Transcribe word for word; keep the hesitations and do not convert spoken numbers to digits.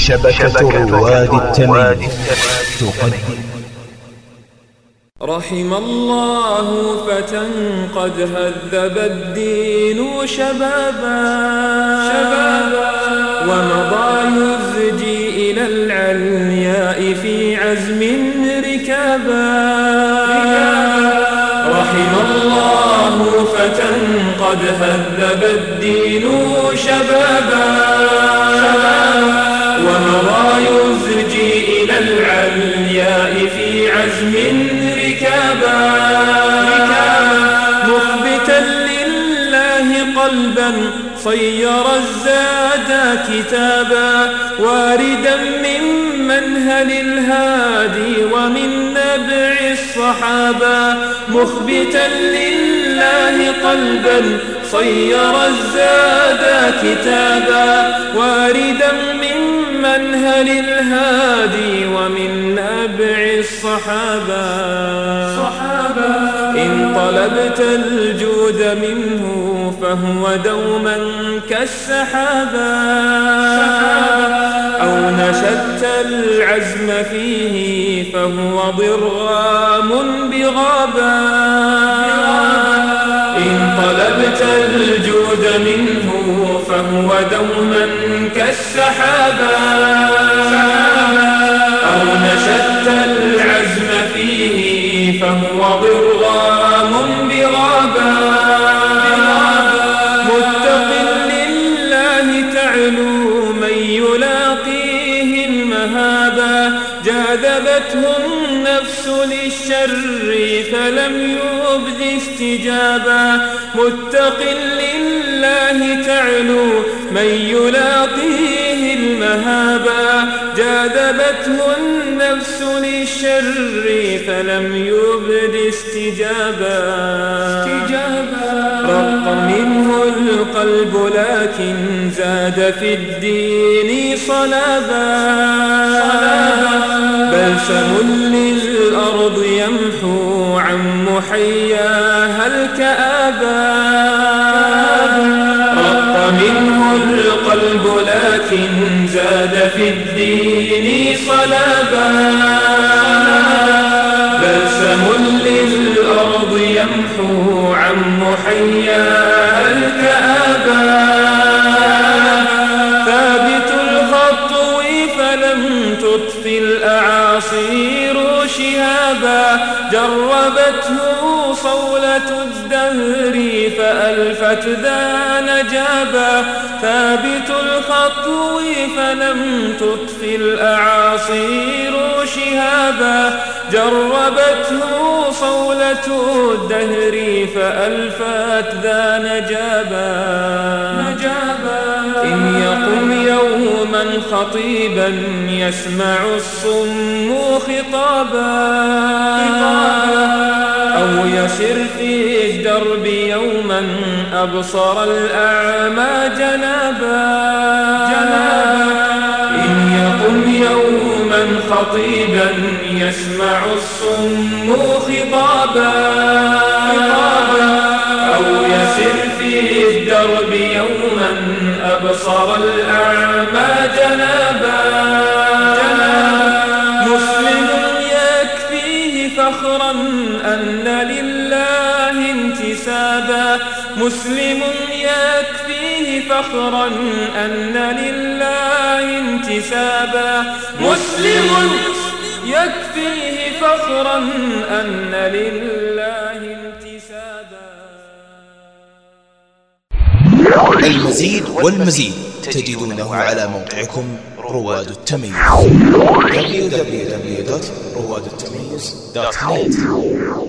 شبكة رواد التمييز تقدم. رحم الله فتى قد هذب الدين شبابا شبابا ومضى يزجي إلى العلياء في عزم ركابا رحم الله فتى قد هذب الدين شبابا ومضى يزجي إلى العلياء في عزم ركابا مخبتا لله قلبا صير الزاد كتابا واردا من منهل الهادي ومن نبع الصحابة مخبتا لله قلبا صير الزاد كتابا واردا من منهل الهادي ومن نبع الصحابة صحابة إن طلبت الجود منه فهو دوما كالسحابة أو نشدت العزم فيه فهو ضرام بغابا إن طلبت الجود منه فهو دوما كالسحابة أو نشدت العزم فيه فهو ضرام بغابا متق لله تعلو من يلاقيه المهابا جاذبته النفس للشر فلم يبد استجابا متق لله تعلو من يلاقيه المهابا جاذبته النفس للشر فلم يبد استجابا رق منه القلب لكن زاد في الدين صلابا بلسم للأرض يمحو عن محياها الكآبا رق منه القلب لكن زاد في الدين صلابا بلسم للأرض يمحو عن محياها الكآبا ثابت الخطو فلم تطفي الأعاصير شهابا جربته صولة الدهر فألفت ذا نجابا ثابت الخطو فلم تطفي الأعاصير شهابا جربته صولة الدهر فألفت ذا نجابا إن يقم يوما خطيبا يسمع الصم خطابا أو يسر في الدرب يوما أبصر الأعمى جنابا إن يقم يوما خطيبا يسمع الصم خطابا أو يسر في الدرب يوما أبصر الأعمى جنابا مسلم يكفيه فخرا أن لله انتسابا مسلم يكفيه فخرا أن لله انتسابا مسلم يكفيه فخرا أن لله انتسابا. المزيد والمزيد تجدونه على موقعكم رواد التمييز دبليو دبليو دبليو دوت رواد التمييز دوت نت.